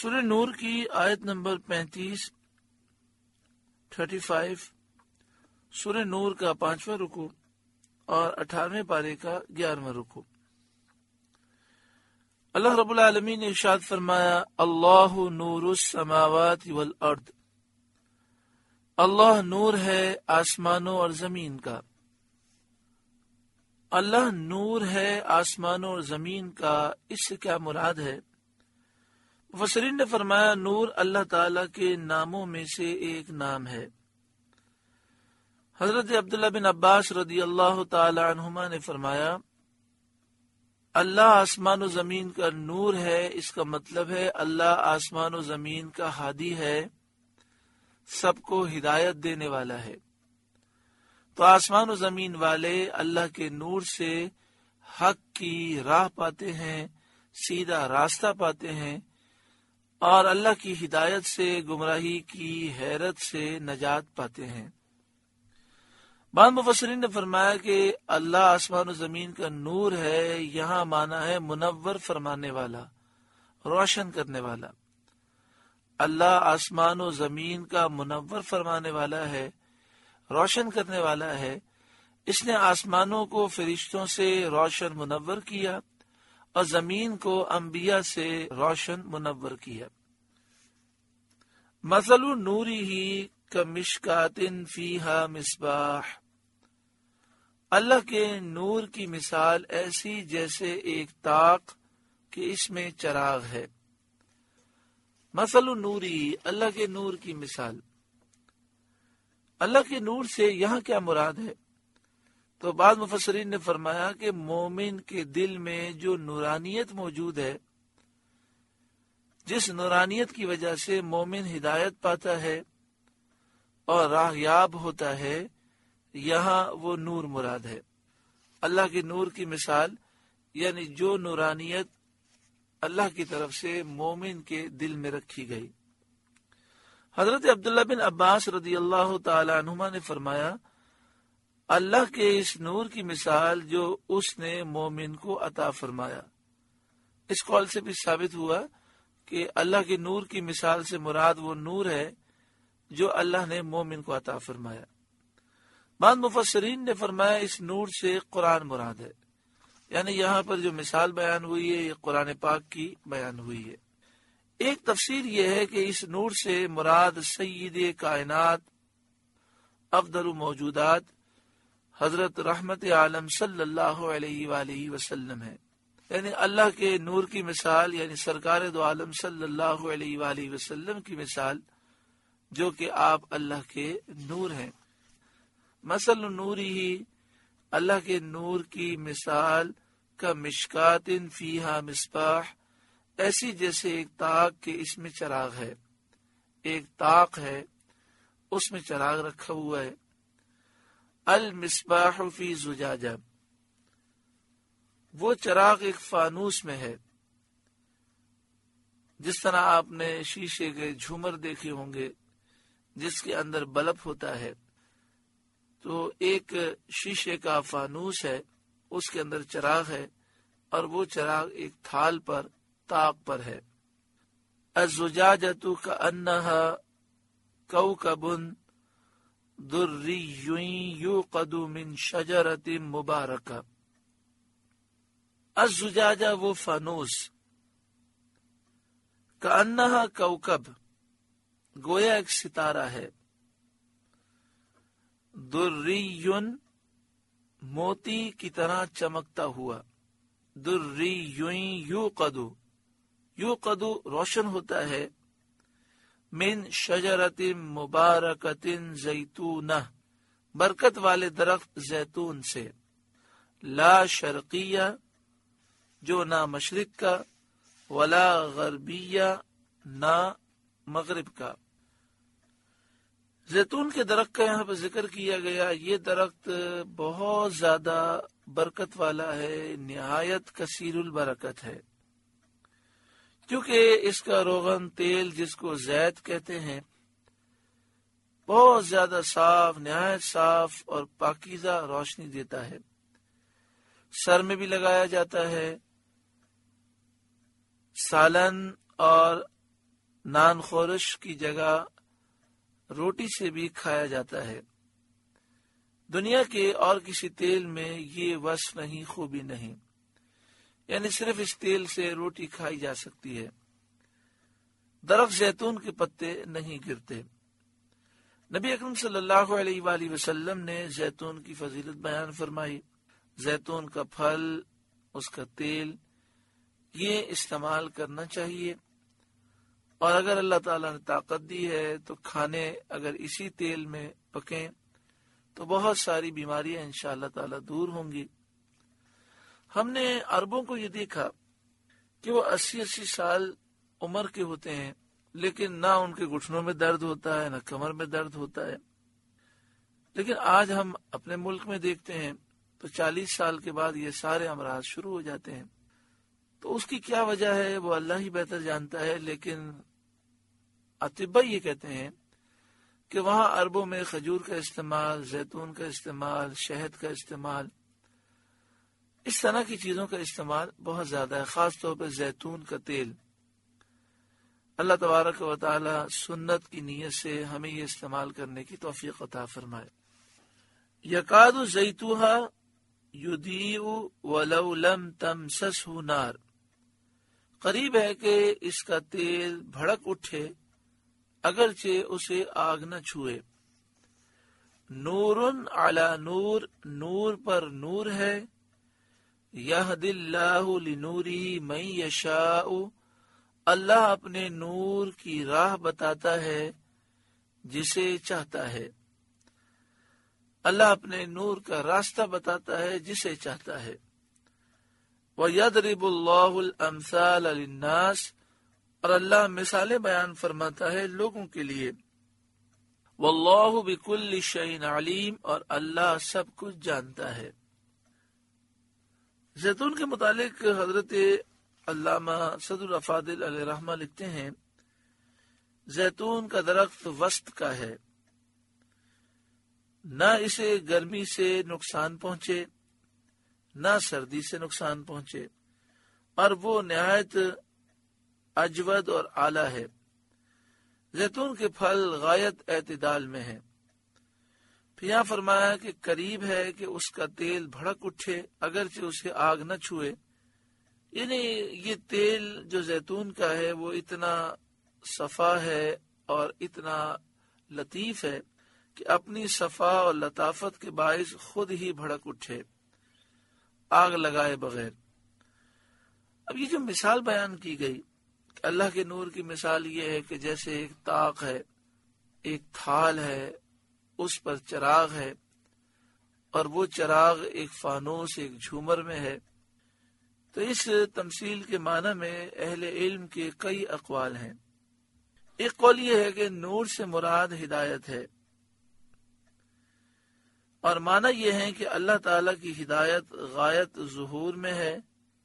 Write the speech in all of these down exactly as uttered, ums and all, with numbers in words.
سورہ نور کی آیت نمبر پینتیس تھرٹی فائیو سورہ نور کا پانچواں رکوع اور اٹھارہویں پارے کا گیارہواں رکوع۔ اللہ رب العالمین نے ارشاد فرمایا، اللہ نور السماوات والارض، اللہ نور ہے آسمانوں اور زمین کا۔ اللہ نور ہے آسمانوں اور زمین کا، اس سے کیا مراد ہے؟ مفسرین نے فرمایا نور اللہ تعالی کے ناموں میں سے ایک نام ہے۔ حضرت عبداللہ بن عباس رضی اللہ تعالی عنہما نے فرمایا، اللہ آسمان و زمین کا نور ہے، اس کا مطلب ہے اللہ آسمان و زمین کا ہادی ہے، سب کو ہدایت دینے والا ہے۔ تو آسمان و زمین والے اللہ کے نور سے حق کی راہ پاتے ہیں، سیدھا راستہ پاتے ہیں، اور اللہ کی ہدایت سے گمراہی کی حیرت سے نجات پاتے ہیں۔ بعض مفسرین نے فرمایا کہ اللہ آسمان و زمین کا نور ہے، یہاں معنی ہے منور فرمانے والا، روشن کرنے والا۔ اللہ آسمان و زمین کا منور فرمانے والا ہے، روشن کرنے والا ہے۔ اس نے آسمانوں کو فرشتوں سے روشن منور کیا اور زمین کو انبیاء سے روشن منور کیا۔ مثل نورہ کمشکات فیہا مصباح، اللہ کے نور کی مثال ایسی جیسے ایک طاق کہ اس میں چراغ ہے۔ مثل نورہ، اللہ کے نور کی مثال۔ اللہ کے نور سے یہاں کیا مراد ہے؟ تو بعض مفسرین نے فرمایا کہ مومن کے دل میں جو نورانیت موجود ہے، جس نورانیت کی وجہ سے مومن ہدایت پاتا ہے اور راہیاب ہوتا ہے، یہاں وہ نور مراد ہے۔ اللہ کے نور کی مثال یعنی جو نورانیت اللہ کی طرف سے مومن کے دل میں رکھی گئی۔ حضرت عبداللہ بن عباس رضی اللہ تعالی عنہما نے فرمایا، اللہ کے اس نور کی مثال جو اس نے مومن کو عطا فرمایا۔ اس قول سے بھی ثابت ہوا کہ اللہ کے نور کی مثال سے مراد وہ نور ہے جو اللہ نے مومن کو عطا فرمایا۔ بعض مفسرین نے فرمایا اس نور سے قرآن مراد ہے، یعنی یہاں پر جو مثال بیان ہوئی ہے یہ قرآن پاک کی بیان ہوئی ہے۔ ایک تفسیر یہ ہے کہ اس نور سے مراد سید کائنات افضل موجودات حضرت رحمت عالم صلی اللہ علیہ وآلہ وسلم ہے، یعنی اللہ کے نور کی مثال یعنی سرکار دو عالم صلی اللہ علیہ وآلہ وسلم کی مثال، جو کہ آپ اللہ کے نور ہیں۔ مثل نورہ، اللہ کے نور کی مثال کا مشکات فیہا مصباح، ایسی جیسے ایک طاق کہ اس میں چراغ ہے۔ ایک طاق ہے، اس میں چراغ رکھا ہوا ہے۔ المصباح فی زجاجہ، وہ چراغ ایک فانوس میں ہے۔ جس طرح آپ نے شیشے کے جھومر دیکھے ہوں گے جس کے اندر بلب ہوتا ہے، تو ایک شیشے کا فانوس ہے، اس کے اندر چراغ ہے، اور وہ چراغ ایک تھال پر طاق پر ہے۔ الزجاجۃ کأنہا کوکب دری یوقد من شجرۃ مبارکہ، الزجاجہ وہ فانوس، کأنہا کوکب گویا ایک ستارہ ہے، دری موتی کی طرح چمکتا ہوا، دری یوقد یوقد روشن ہوتا ہے، من شجرۃ مبارکۃ زیتونہ برکت والے درخت زیتون سے، لا شرقیہ جو نہ مشرق کا، ولا غربیہ نہ مغرب کا۔ زیتون کے درخت کا یہاں پہ ذکر کیا گیا، یہ درخت بہت زیادہ برکت والا ہے، نہایت کثیر البرکت ہے، کیونکہ اس کا روغن تیل جس کو زیت کہتے ہیں بہت زیادہ صاف، نہایت صاف اور پاکیزہ روشنی دیتا ہے۔ سر میں بھی لگایا جاتا ہے، سالن اور نان خورش کی جگہ روٹی سے بھی کھایا جاتا ہے۔ دنیا کے اور کسی تیل میں یہ وصف نہیں، خوبی نہیں، یعنی صرف اس تیل سے روٹی کھائی جا سکتی ہے۔ درخت زیتون کے پتے نہیں گرتے۔ نبی اکرم صلی اللہ علیہ وآلہ وسلم نے زیتون کی فضیلت بیان فرمائی۔ زیتون کا پھل، اس کا تیل، یہ استعمال کرنا چاہیے، اور اگر اللہ تعالیٰ نے طاقت دی ہے تو کھانے اگر اسی تیل میں پکیں تو بہت ساری بیماریاں انشاءاللہ تعالیٰ دور ہوں گی۔ ہم نے عربوں کو یہ دیکھا کہ وہ اسی اسی سال عمر کے ہوتے ہیں، لیکن نہ ان کے گھٹنوں میں درد ہوتا ہے، نہ کمر میں درد ہوتا ہے۔ لیکن آج ہم اپنے ملک میں دیکھتے ہیں تو چالیس سال کے بعد یہ سارے امراض شروع ہو جاتے ہیں۔ تو اس کی کیا وجہ ہے وہ اللہ ہی بہتر جانتا ہے، لیکن اطباء یہ کہتے ہیں کہ وہاں عربوں میں کھجور کا استعمال، زیتون کا استعمال، شہد کا استعمال، اس طرح کی چیزوں کا استعمال بہت زیادہ ہے، خاص طور پر زیتون کا تیل۔ اللہ تبارک و تعالی سنت کی نیت سے ہمیں یہ استعمال کرنے کی توفیق عطا فرمائے۔ یکاد زیتوہا یضیء ولو لم تمسسہ نار، قریب ہے کہ اس کا تیل بھڑک اٹھے اگرچہ اسے آگ نہ چھوئے۔ نور علی نور، نور پر نور ہے۔ یہدی اللہ لنورہ من یشاء، اللہ اپنے نور کی راہ بتاتا ہے جسے چاہتا ہے۔ اللہ اپنے نور کا راستہ بتاتا ہے جسے چاہتا ہے۔ وَيَضْرِبُ اللَّهُ الْأَمْثَالَ لِلنَّاسِ، اور اللہ مثالیں بیان فرماتا ہے لوگوں کے لیے۔ وَاللَّهُ بِكُلِّ شَيْءٍ عَلِيمٌ، اور اللہ سب کچھ جانتا ہے۔ زیتون کے متعلق حضرت علامہ صدر الافاضل علیہ رحمہ لکھتے ہیں، زیتون کا درخت وسط کا ہے، نہ اسے گرمی سے نقصان پہنچے نہ سردی سے نقصان پہنچے، اور وہ نہایت اجود اور اعلیٰ ہے۔ زیتون کے پھل غایت اعتدال میں ہیں۔ پھر یہاں فرمایا کہ قریب ہے کہ اس کا تیل بھڑک اٹھے اگرچہ اسے آگ نہ چھوئے، یعنی یہ تیل جو زیتون کا ہے وہ اتنا صفا ہے اور اتنا لطیف ہے کہ اپنی صفا اور لطافت کے باعث خود ہی بھڑک اٹھے آگ لگائے بغیر۔ اب یہ جو مثال بیان کی گئی کہ اللہ کے نور کی مثال یہ ہے کہ جیسے ایک طاق ہے، ایک تھال ہے، اس پر چراغ ہے، اور وہ چراغ ایک فانوس، ایک جھومر میں ہے۔ تو اس تمثیل کے معنی میں اہل علم کے کئی اقوال ہیں۔ ایک قول یہ ہے کہ نور سے مراد ہدایت ہے، اور معنی یہ ہے کہ اللہ تعالیٰ کی ہدایت غایت ظہور میں ہے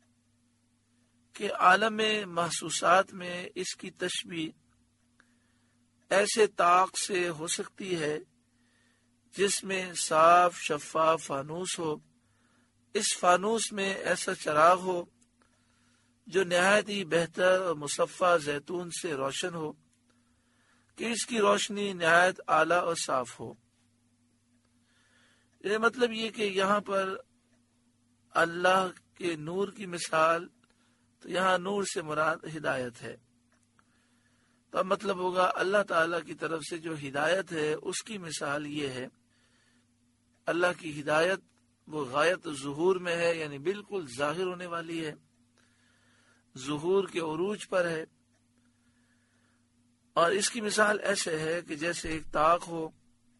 کہ عالم محسوسات میں اس کی تشبیہ ایسے طاق سے ہو سکتی ہے جس میں صاف شفاف فانوس ہو، اس فانوس میں ایسا چراغ ہو جو نہایت ہی بہتر اور مصفہ زیتون سے روشن ہو کہ اس کی روشنی نہایت اعلیٰ اور صاف ہو۔ یہ مطلب یہ کہ یہاں پر اللہ کے نور کی مثال، تو یہاں نور سے مراد ہدایت ہے۔ تو اب مطلب ہوگا اللہ تعالیٰ کی طرف سے جو ہدایت ہے اس کی مثال یہ ہے، اللہ کی ہدایت وہ غایت ظہور میں ہے، یعنی بالکل ظاہر ہونے والی ہے، ظہور کے عروج پر ہے۔ اور اس کی مثال ایسے ہے کہ جیسے ایک طاق ہو،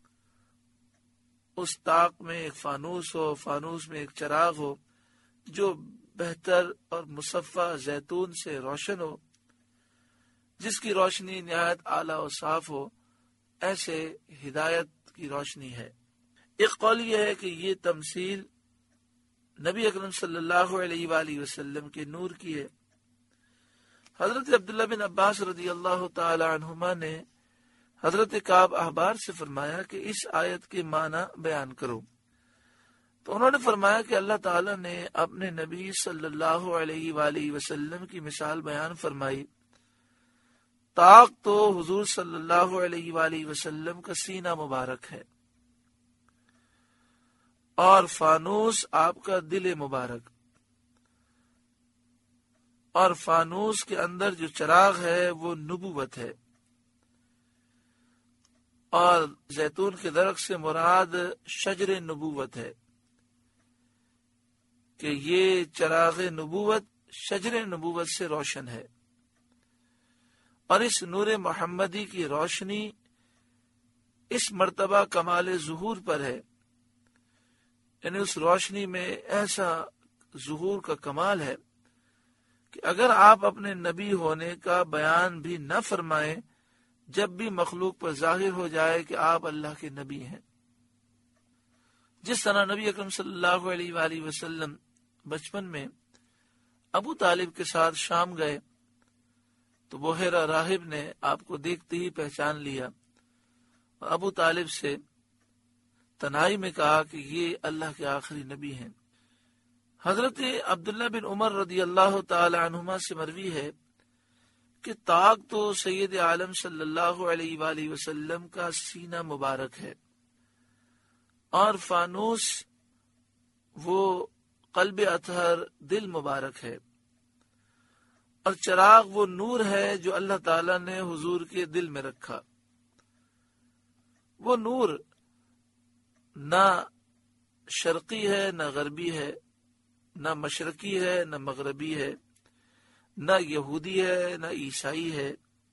اس طاق میں ایک فانوس ہو، فانوس میں ایک چراغ ہو جو بہتر اور مصفہ زیتون سے روشن ہو، جس کی روشنی نہایت اعلیٰ اور صاف ہو، ایسے ہدایت کی روشنی ہے۔ ایک قول یہ ہے کہ یہ تمثیل نبی اکرم صلی اللہ علیہ وآلہ وسلم کے نور کی ہے۔ حضرت عبداللہ بن عباس رضی اللہ تعالی عنہما نے حضرت کعب احبار سے فرمایا کہ اس آیت کے معنی بیان کرو، تو انہوں نے فرمایا کہ اللہ تعالیٰ نے اپنے نبی صلی اللہ علیہ وآلہ وسلم کی مثال بیان فرمائی طاق تو حضور صلی اللہ علیہ وآلہ وسلم کا سینہ مبارک ہے، اور فانوس آپ کا دل مبارک، اور فانوس کے اندر جو چراغ ہے وہ نبوت ہے، اور زیتون کے درخت سے مراد شجر نبوت ہے کہ یہ چراغ نبوت شجر نبوت سے روشن ہے، اور اس نور محمدی کی روشنی اس مرتبہ کمال ظہور پر ہے، یعنی اس روشنی میں ایسا ظہور کا کمال ہے کہ اگر آپ اپنے نبی ہونے کا بیان بھی نہ فرمائیں، جب بھی مخلوق پر ظاہر ہو جائے کہ آپ اللہ کے نبی ہیں۔ جس طرح نبی اکرم صلی اللہ علیہ وآلہ وسلم بچپن میں ابو طالب کے ساتھ شام گئے تو بحیرہ راہب نے آپ کو دیکھتے ہی پہچان لیا، اور ابو طالب سے تنہائی میں کہا کہ یہ اللہ کے آخری نبی ہیں۔ حضرت عبداللہ بن عمر رضی اللہ تعالی عنہما سے مروی ہے کہ طاق تو سید عالم صلی اللہ علیہ وآلہ وسلم کا سینہ مبارک ہے، اور فانوس وہ قلب اطہر دل مبارک ہے، اور چراغ وہ نور ہے جو اللہ تعالیٰ نے حضور کے دل میں رکھا۔ وہ نور نہ شرقی ہے نہ غربی ہے، نہ مشرقی ہے نہ مغربی ہے، نہ یہودی ہے نہ عیسائی ہے،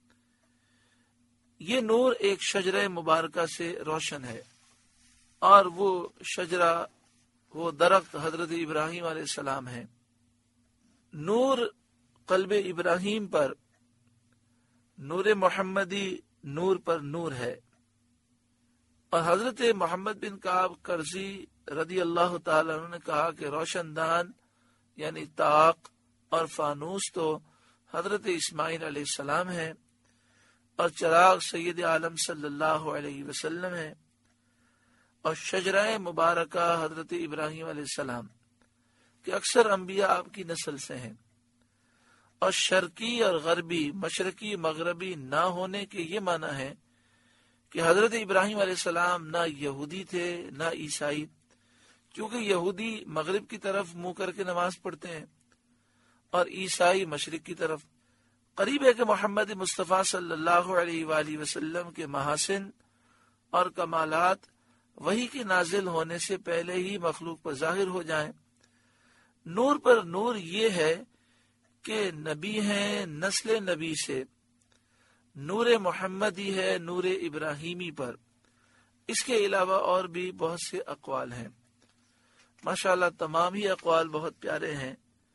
یہ نور ایک شجرہ مبارکہ سے روشن ہے، اور وہ شجرہ وہ درخت حضرت ابراہیم علیہ السلام ہے۔ نور قلب ابراہیم پر، نور محمدی نور پر نور ہے، اور حضرت محمد بن کعب قرظی رضی اللہ تعالی عنہ نے کہا کہ روشن دان یعنی طاق اور فانوس تو حضرت اسماعیل علیہ السلام ہے، اور چراغ سید عالم صلی اللہ علیہ وسلم ہے، اور شجرہ مبارکہ حضرت ابراہیم علیہ السلام کہ اکثر انبیاء آپ کی نسل سے ہیں، اور شرقی اور غربی مشرقی مغربی نہ ہونے کے یہ معنی ہے کہ حضرت ابراہیم علیہ السلام نہ یہودی تھے نہ عیسائی، کیونکہ یہودی مغرب کی طرف منہ کر کے نماز پڑھتے ہیں اور عیسائی مشرق کی طرف۔ قریب ہے کہ محمد مصطفیٰ صلی اللہ علیہ وآلہ وسلم کے محاسن اور کمالات وحی کے نازل ہونے سے پہلے ہی مخلوق پر ظاہر ہو جائیں۔ نور پر نور یہ ہے کہ نبی ہیں نسل نبی سے، نور محمدی ہے نور ابراہیمی پر۔ اس کے علاوہ اور بھی بہت سے اقوال ہیں، ماشاءاللہ تمام ہی اقوال بہت پیارے ہیں،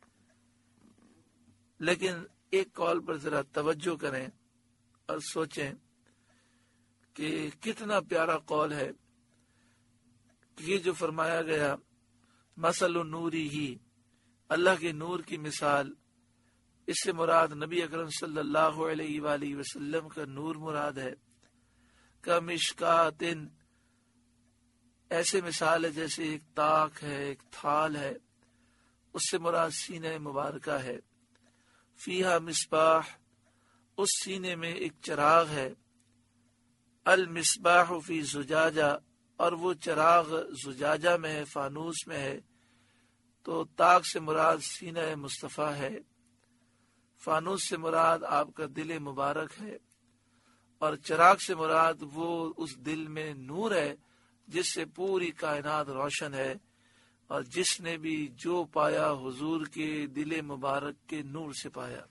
لیکن ایک قول پر ذرا توجہ کریں اور سوچیں کہ کتنا پیارا قول ہے۔ یہ جو فرمایا گیا مثل نوری ہی، اللہ کے نور کی مثال، اس سے مراد نبی اکرم صلی اللہ علیہ وآلہ وسلم کا نور مراد ہے۔ کمشکاتن، ایسے مثال ہے جیسے ایک طاق ہے، ایک تھال ہے، اس سے مراد سینہ مبارکہ ہے۔ فیہا مصباح، اس سینے میں ایک چراغ ہے۔ المصباح فی زجاجہ، اور وہ چراغ زجاجہ میں ہے، فانوس میں ہے۔ تو طاق سے مراد سینہ مصطفیٰ ہے، فانوس سے مراد آپ کا دل مبارک ہے، اور چراغ سے مراد وہ اس دل میں نور ہے جس سے پوری کائنات روشن ہے، اور جس نے بھی جو پایا حضور کے دل مبارک کے نور سے پایا۔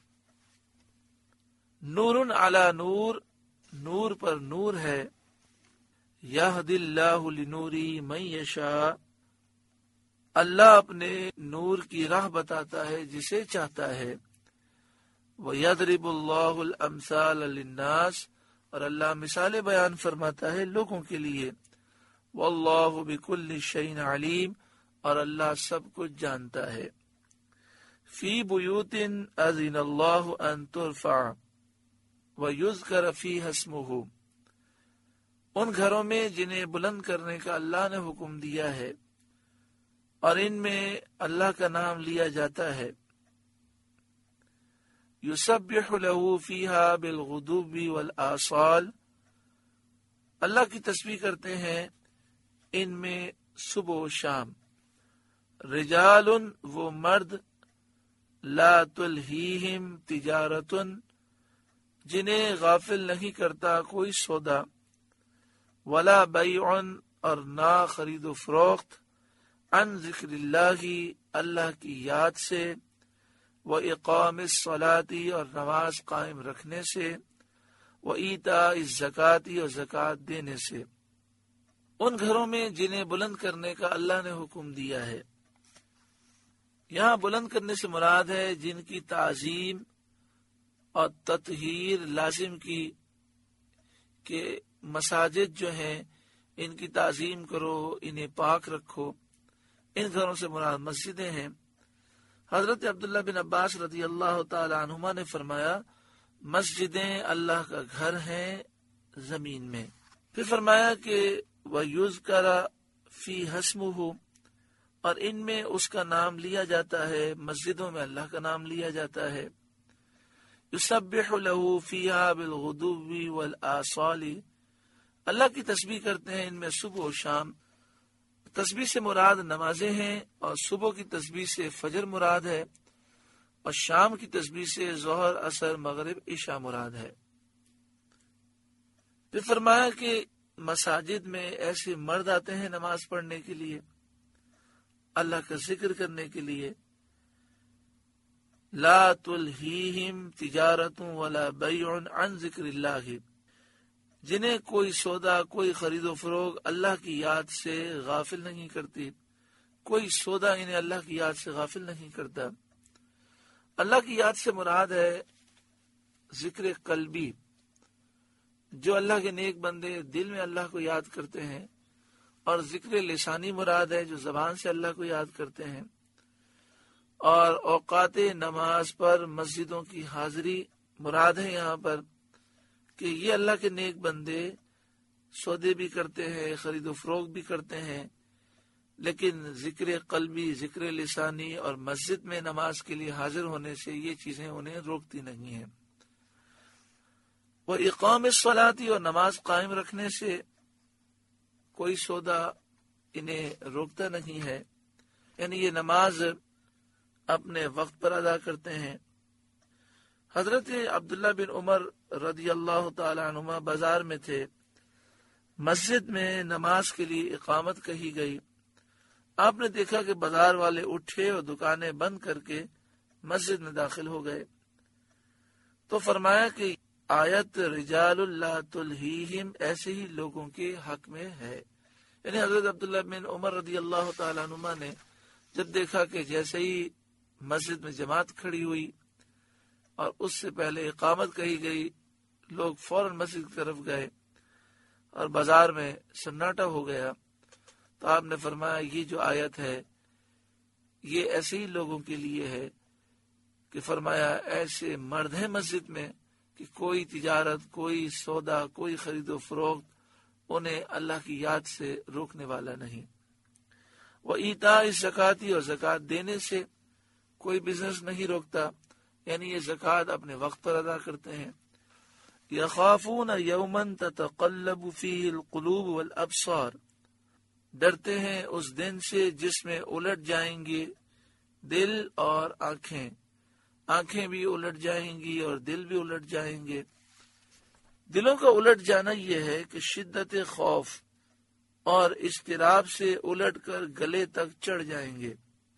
نور علی نور، نور پر نور ہے۔ یہدی اللہ لنوری من یشاء، اللہ اپنے نور کی راہ بتاتا ہے جسے چاہتا ہے۔ وَيَضْرِبُ اللَّهُ الْأَمْثَالَ لِلنَّاسِ، اور اللہ مثالیں بیان فرماتا ہے لوگوں کے لیے۔ وَاللَّهُ بِكُلِّ شَيْءٍ عَلِيمٌ، اور اللہ سب کچھ جانتا ہے۔ فِي بُيُوتٍ أَذِنَ اللَّهُ أَن تُرْفَعَ وَيُذْكَرَ فِيهَا اسْمُهُ، ان گھروں میں جنہیں بلند کرنے کا اللہ نے حکم دیا ہے اور ان میں اللہ کا نام لیا جاتا ہے۔ یسبح لہ فیہا بالغدو والآصال، اللہ کی تسبیح کرتے ہیں ان میں صبح و شام. رجال، وہ مرد، لا تلہیہم تجارت، جنہیں غافل نہیں کرتا کوئی سودا، ولا بیع، اور نہ خرید و فروخت، عن ذکر اللہ، اللہ کی یاد سے، وإقام الصلاة، اور نماز قائم رکھنے سے، وإیتاء الزکاة، اور زکوٰۃ دینے سے، ان گھروں میں جنہیں بلند کرنے کا اللہ نے حکم دیا ہے. یہاں بلند کرنے سے مراد ہے جن کی تعظیم اور تطہیر لازم کی، کہ مساجد جو ہیں ان کی تعظیم کرو، انہیں پاک رکھو. ان گھروں سے مراد مسجدیں ہیں. حضرت عبداللہ بن عباس رضی اللہ تعالی عنہما نے فرمایا مسجدیں اللہ کا گھر ہیں زمین میں. پھر فرمایا کہ وَيُذْكَرَ فِيهَا اسْمُهُ، اور ان میں اس کا نام لیا جاتا ہے، مسجدوں میں اللہ کا نام لیا جاتا ہے. یسبح لہ فیہا بالغدو والآصال، اللہ کی تسبیح کرتے ہیں ان میں صبح و شام. تسبیح سے مراد نمازیں ہیں، اور صبح کی تسبیح سے فجر مراد ہے، اور شام کی تسبیح سے ظہر، عصر، مغرب، عشاء مراد ہے. پھر فرمایا کہ مساجد میں ایسے مرد آتے ہیں نماز پڑھنے کے لیے، اللہ کا ذکر کرنے کے لیے. لا تلہیہم تجارت ولا بیع عن ذکر اللہ، جنہیں کوئی سودا، کوئی خرید و فروغ اللہ کی یاد سے غافل نہیں کرتی. کوئی سودا انہیں اللہ کی یاد سے غافل نہیں کرتا. اللہ کی یاد سے مراد ہے ذکر قلبی، جو اللہ کے نیک بندے دل میں اللہ کو یاد کرتے ہیں، اور ذکر لسانی مراد ہے جو زبان سے اللہ کو یاد کرتے ہیں. اور اوقات نماز پر مسجدوں کی حاضری مراد ہے یہاں پر، کہ یہ اللہ کے نیک بندے سودے بھی کرتے ہیں، خرید و فروخت بھی کرتے ہیں، لیکن ذکر قلبی، ذکر لسانی اور مسجد میں نماز کے لیے حاضر ہونے سے یہ چیزیں انہیں روکتی نہیں ہیں. وہ اقام الصلاۃ، اور نماز قائم رکھنے سے کوئی سودا انہیں روکتا نہیں ہے، یعنی یہ نماز اپنے وقت پر ادا کرتے ہیں. حضرت عبداللہ بن عمر رضی اللہ تعالی عنہما بازار میں تھے، مسجد میں نماز کے لیے اقامت کہی گئی. آپ نے دیکھا کہ بازار والے اٹھے اور دکانیں بند کر کے مسجد میں داخل ہو گئے. تو فرمایا کہ آیت رجال لا تلہیہم ایسے ہی لوگوں کے حق میں ہے. یعنی حضرت عبداللہ بن عمر رضی اللہ تعالی عنہما نے جب دیکھا کہ جیسے ہی مسجد میں جماعت کھڑی ہوئی اور اس سے پہلے اقامت کہی گئی، لوگ فوراً مسجد کی طرف گئے اور بازار میں سناٹا ہو گیا. تو آپ نے فرمایا یہ جو آیت ہے یہ ایسے ہی لوگوں کے لیے ہے، کہ فرمایا ایسے مرد ہیں مسجد میں کہ کوئی تجارت، کوئی سودا، کوئی خرید و فروخت انہیں اللہ کی یاد سے روکنے والا نہیں. وہ ایتاء الزکاۃ، اور زکوٰۃ دینے سے کوئی بزنس نہیں روکتا، یعنی یہ زکوٰۃ اپنے وقت پر ادا کرتے ہیں. یخافون یوما تتقلب فیہ القلوب والابصار، ڈرتے ہیں اس دن سے جس میں الٹ جائیں گے دل اور آنکھیں. آنکھیں بھی الٹ جائیں گی اور دل بھی الٹ جائیں گے. دلوں کا الٹ جانا یہ ہے کہ شدت خوف اور اضطراب سے الٹ کر گلے تک چڑھ جائیں گے،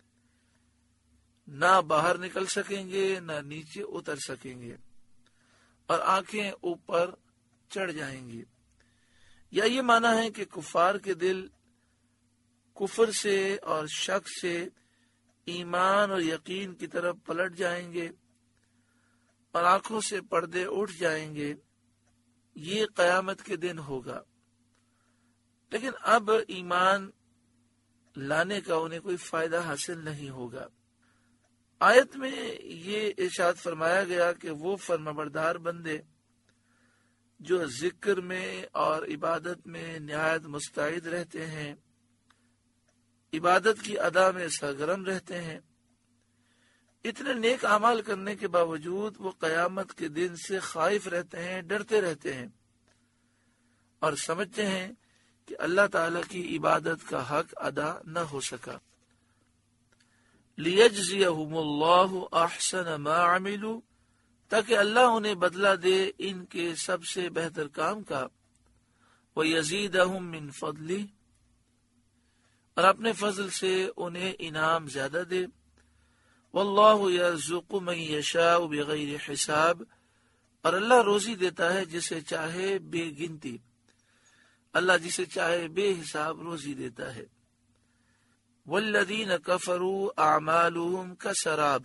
نہ باہر نکل سکیں گے نہ نیچے اتر سکیں گے، اور آنکھیں اوپر چڑھ جائیں گی. یا یہ معنی ہے کہ کفار کے دل کفر سے اور شک سے ایمان اور یقین کی طرف پلٹ جائیں گے، اور آنکھوں سے پردے اٹھ جائیں گے. یہ قیامت کے دن ہوگا. لیکن اب ایمان لانے کا انہیں کوئی فائدہ حاصل نہیں ہوگا. آیت میں یہ ارشاد فرمایا گیا کہ وہ فرمانبردار بندے جو ذکر میں اور عبادت میں نہایت مستعد رہتے ہیں، عبادت کی ادا میں سرگرم رہتے ہیں، اتنے نیک اعمال کرنے کے باوجود وہ قیامت کے دن سے خائف رہتے ہیں، ڈرتے رہتے ہیں اور سمجھتے ہیں کہ اللہ تعالی کی عبادت کا حق ادا نہ ہو سکا۔ لِيَجْزِيَهُمُ اللَّهُ أَحْسَنَ مَا عَمِلُوا، تاکہ اللہ انہیں بدلہ دے ان کے سب سے بہتر کام کا، وَيَزِيدَهُم مِّن فَضْلِهِ، اور اپنے فضل سے انہیں انعام زیادہ دے۔ وَاللَّهُ يَرْزُقُ مَن يَشَاءُ بِغَيْرِ حِسَاب، اور اللہ روزی دیتا ہے جسے چاہے بے گنتی، اللہ جسے چاہے بے حساب روزی دیتا ہے۔ وَالَّذِينَ كَفَرُوا أَعْمَالُهُمْ كَسَرَابٍ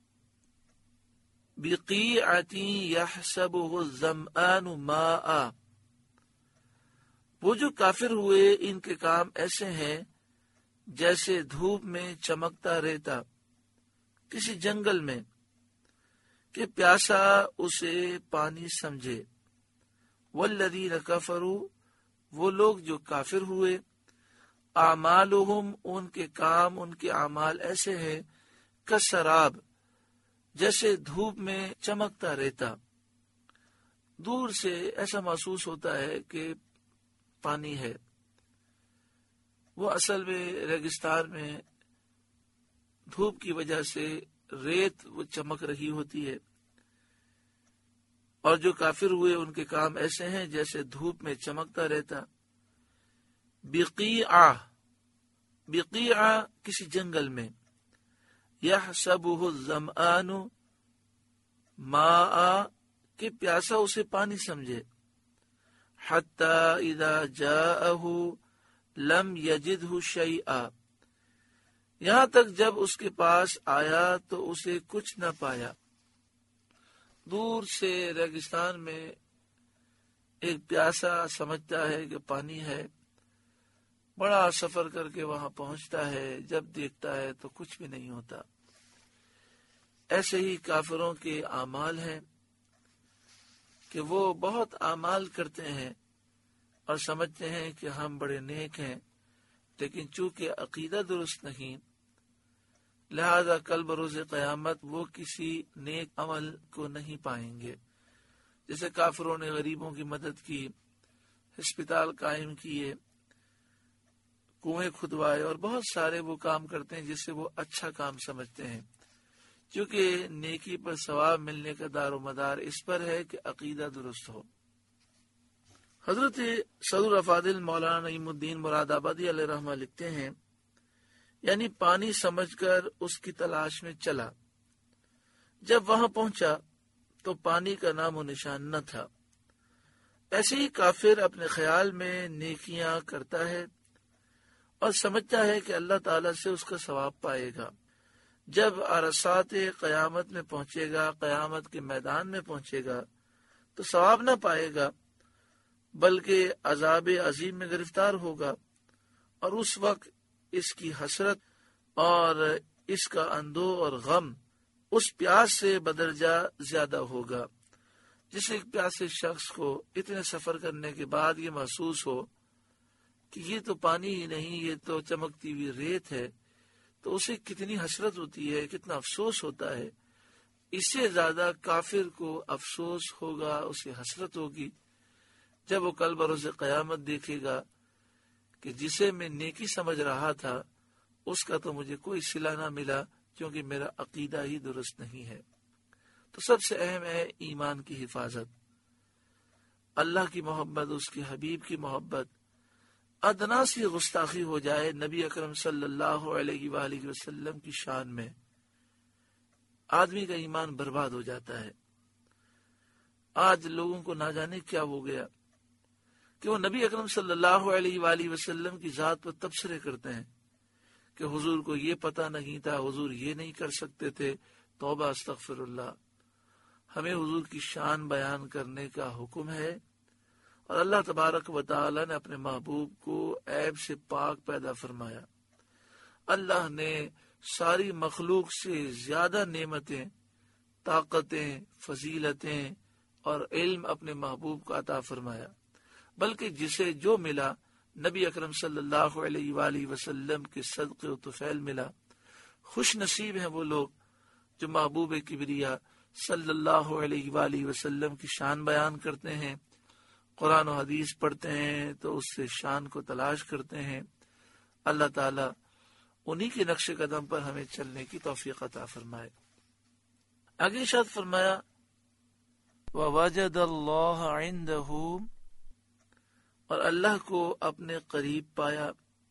بِقِيعَةٍ يَحْسَبُهُ الظَّمْآنُ مَاءً، وہ جو کافر ہوئے ان کے کام ایسے ہیں جیسے دھوپ میں چمکتا ریتا کسی جنگل میں، کہ پیاسا اسے پانی سمجھے۔ والذین کفروا، وہ لوگ جو کافر ہوئے، اعمالہم، ان کے کام، ان کے اعمال ایسے ہیں، کسراب، جیسے دھوپ میں چمکتا ریتا، دور سے ایسا محسوس ہوتا ہے کہ پانی ہے، وہ اصل میں ریگستان میں دھوپ کی وجہ سے ریت وہ چمک رہی ہوتی ہے۔ اور جو کافر ہوئے ان کے کام ایسے ہیں جیسے دھوپ میں چمکتا رہتا۔ بقیعہ، بقیعہ کسی جنگل میں، یحسبہ الظمآن ماء، کہ پیاسا اسے پانی سمجھے، حتی اذا جاءہ لم یجدہ شیئا، یہاں تک جب اس کے پاس آیا تو اسے کچھ نہ پایا۔ دور سے ریگستان میں ایک پیاسا سمجھتا ہے کہ پانی ہے، بڑا سفر کر کے وہاں پہنچتا ہے، جب دیکھتا ہے تو کچھ بھی نہیں ہوتا۔ ایسے ہی کافروں کے اعمال ہیں کہ وہ بہت اعمال کرتے ہیں اور سمجھتے ہیں کہ ہم بڑے نیک ہیں، لیکن چونکہ عقیدہ درست نہیں، لہذا کل بروز قیامت وہ کسی نیک عمل کو نہیں پائیں گے۔ جیسے کافروں نے غریبوں کی مدد کی، ہسپتال قائم کیے، کنویں کھدوائے، اور بہت سارے وہ کام کرتے ہیں جس سے وہ اچھا کام سمجھتے ہیں، کیونکہ نیکی پر ثواب ملنے کا دار و مدار اس پر ہے کہ عقیدہ درست ہو۔ حضرت صدر افاضل مولانا نعیم الدین مراد آبادی علیہ رحمہ لکھتے ہیں، یعنی پانی سمجھ کر اس کی تلاش میں چلا، جب وہاں پہنچا تو پانی کا نام و نشان نہ تھا۔ ایسے ہی کافر اپنے خیال میں نیکیاں کرتا ہے اور سمجھتا ہے کہ اللہ تعالیٰ سے اس کا ثواب پائے گا۔ جب عرصات قیامت میں پہنچے گا، قیامت کے میدان میں پہنچے گا تو ثواب نہ پائے گا، بلکہ عذاب عظیم میں گرفتار ہوگا، اور اس وقت اس کی حسرت اور اس کا اندوہ اور غم اس پیاس سے بدرجہ زیادہ ہوگا، جس ایک پیاسے شخص کو اتنے سفر کرنے کے بعد یہ محسوس ہو کہ یہ تو پانی ہی نہیں، یہ تو چمکتی ہوئی ریت ہے، تو اسے کتنی حسرت ہوتی ہے، کتنا افسوس ہوتا ہے۔ اس سے زیادہ کافر کو افسوس ہوگا، اسے حسرت ہوگی جب وہ کل بروز قیامت دیکھے گا کہ جسے میں نیکی سمجھ رہا تھا اس کا تو مجھے کوئی صلہ نہ ملا، کیونکہ میرا عقیدہ ہی درست نہیں ہے۔ تو سب سے اہم ہے ایمان کی حفاظت، اللہ کی محبت، اس کے حبیب کی محبت۔ ادنا سی گستاخی ہو جائے نبی اکرم صلی اللہ علیہ وآلہ وسلم کی شان میں، آدمی کا ایمان برباد ہو جاتا ہے۔ آج لوگوں کو نہ جانے کیا ہو گیا کہ وہ نبی اکرم صلی اللہ علیہ وآلہ وسلم کی ذات پر تبصرے کرتے ہیں کہ حضور کو یہ پتہ نہیں تھا، حضور یہ نہیں کر سکتے تھے۔ توبہ، استغفر اللہ۔ ہمیں حضور کی شان بیان کرنے کا حکم ہے، اور اللہ تبارک و تعالی نے اپنے محبوب کو عیب سے پاک پیدا فرمایا۔ اللہ نے ساری مخلوق سے زیادہ نعمتیں، طاقتیں، فضیلتیں اور علم اپنے محبوب کو عطا فرمایا، بلکہ جسے جو ملا نبی اکرم صلی اللہ علیہ وآلہ وسلم کے صدقے و طفیل ملا۔ خوش نصیب ہیں وہ لوگ جو محبوب کبریا صلی اللہ علیہ وآلہ وسلم کی شان بیان کرتے ہیں، قرآن و حدیث پڑھتے ہیں تو اس سے شان کو تلاش کرتے ہیں۔ اللہ تعالیٰ انہی کے نقش قدم پر ہمیں چلنے کی توفیق عطا فرمائے۔ آگے ارشاد فرمایا وَوَجَدَ اللَّهَ عِندَهُ، اور اللہ کو اپنے قریب پایا،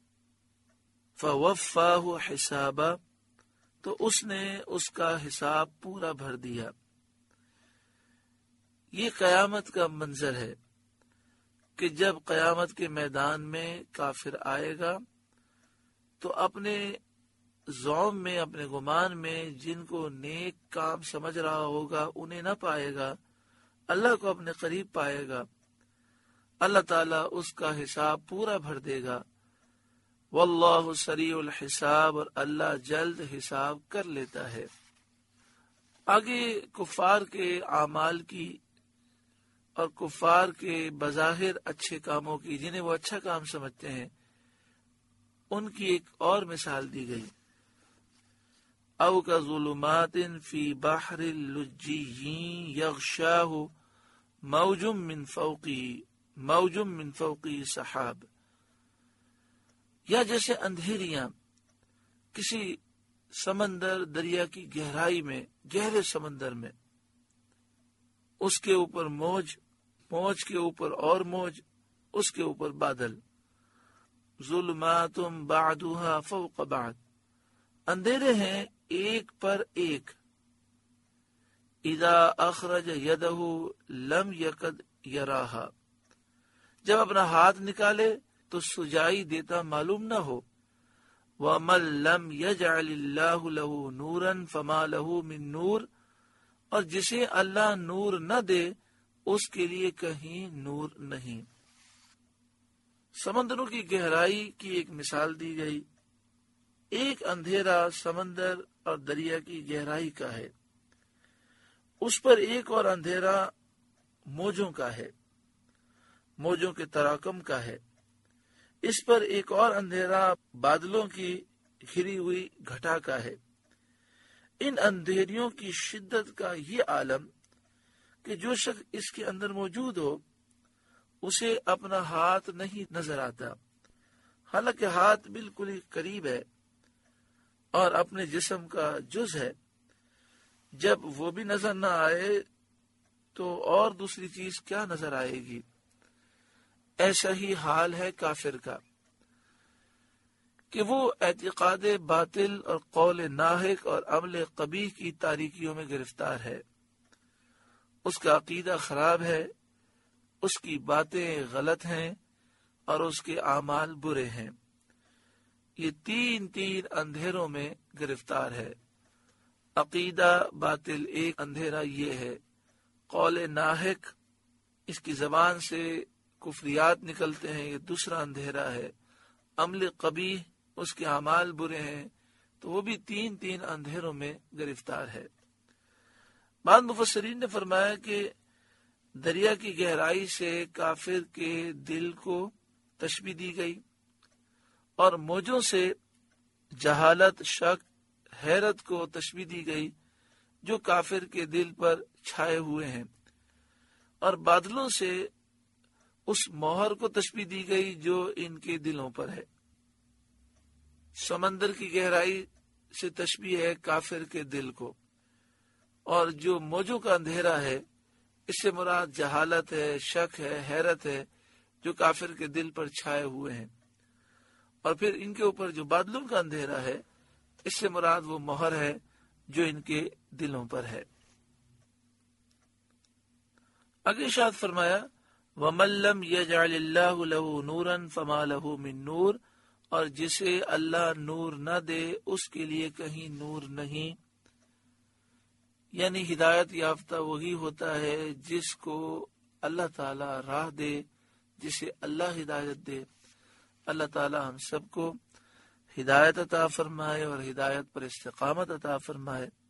فَوَفَّاهُ حِسَابًا، تو اس نے اس کا حساب پورا بھر دیا۔ یہ قیامت کا منظر ہے کہ جب قیامت کے میدان میں کافر آئے گا تو اپنے زوم میں، اپنے گمان میں جن کو نیک کام سمجھ رہا ہوگا انہیں نہ پائے گا، اللہ کو اپنے قریب پائے گا۔ اللہ تعالیٰ اس کا حساب پورا بھر دے گا۔ واللہ سریع الحساب، اور اللہ جلد حساب کر لیتا ہے۔ آگے کفار کے اعمال کی اور کفار کے بظاہر اچھے کاموں کی، جنہیں وہ اچھا کام سمجھتے ہیں، ان کی ایک اور مثال دی گئی۔ او کظلمات فی بحر اللجی یغشاہ موج من فوقہ موج من فوقہ سحاب، یا جیسے اندھیریاں کسی سمندر دریا کی گہرائی میں، گہرے سمندر میں، اس کے اوپر موج، موج کے اوپر اور موج، اس کے اوپر بادل، ظلمات بعدها فوق بعد، اندھیرے ہیں ایک پر ایک، اذا اخرج یدہ لم یکد یراہا، جب اپنا ہاتھ نکالے تو سجائی دیتا معلوم نہ ہو۔ وَمَن لَّمْ يَجْعَلِ اللَّهُ لَهُ نُورًا فَمَا لَهُ مِن نور، اور جسے اللہ نور نہ دے اس کے لیے کہیں نور نہیں۔ سمندروں کی گہرائی کی ایک مثال دی گئی۔ ایک اندھیرا سمندر اور دریا کی گہرائی کا ہے، اس پر ایک اور اندھیرا موجوں کا ہے، موجوں کے تراکم کا ہے، اس پر ایک اور اندھیرا بادلوں کی گھری ہوئی گھٹا کا ہے۔ ان اندھیریوں کی شدت کا یہ عالم کہ جو شخص اس کے اندر موجود ہو اسے اپنا ہاتھ نہیں نظر آتا، حالانکہ ہاتھ بالکل ہی قریب ہے اور اپنے جسم کا جز ہے۔ جب وہ بھی نظر نہ آئے تو اور دوسری چیز کیا نظر آئے گی؟ ایسا ہی حال ہے کافر کا کہ وہ اعتقاد باطل اور قول ناحق اور عمل قبیح کی تاریکیوں میں گرفتار ہے۔ اس کا عقیدہ خراب ہے، اس کی باتیں غلط ہیں اور اس کے اعمال برے ہیں۔ یہ تین تین اندھیروں میں گرفتار ہے۔ عقیدہ باطل ایک اندھیرا یہ ہے، قول ناحق، اس کی زبان سے کفریات نکلتے ہیں، یہ دوسرا اندھیرا ہے۔ عمل قبیح، اس کے اعمال برے ہیں، تو وہ بھی تین تین اندھیروں میں گرفتار ہے۔ بعض مفسرین نے فرمایا کہ دریا کی گہرائی سے کافر کے دل کو تشبیہ دی گئی، اور موجوں سے جہالت، شک، حیرت کو تشبیہ دی گئی جو کافر کے دل پر چھائے ہوئے ہیں، اور بادلوں سے اس مہر کو تشبیہ دی گئی جو ان کے دلوں پر ہے۔ سمندر کی گہرائی سے تشبیہ ہے کافر کے دل کو، اور جو موجوں کا اندھیرا ہے اس سے مراد جہالت ہے، شک ہے، حیرت ہے جو کافر کے دل پر چھائے ہوئے ہیں، اور پھر ان کے اوپر جو بادلوں کا اندھیرا ہے اس سے مراد وہ مہر ہے جو ان کے دلوں پر ہے۔ آگے ارشاد فرمایا وَمَن لَّمْ يَجْعَلِ اللَّهُ لَهُ نُورًا فَمَا لَهُ مِن نور، اور جسے اللہ نور نہ دے اس کے لیے کہیں نور نہیں۔ یعنی ہدایت یافتہ وہی ہوتا ہے جس کو اللہ تعالی راہ دے، جسے اللہ ہدایت دے۔ اللہ تعالی ہم سب کو ہدایت عطا فرمائے اور ہدایت پر استقامت عطا فرمائے۔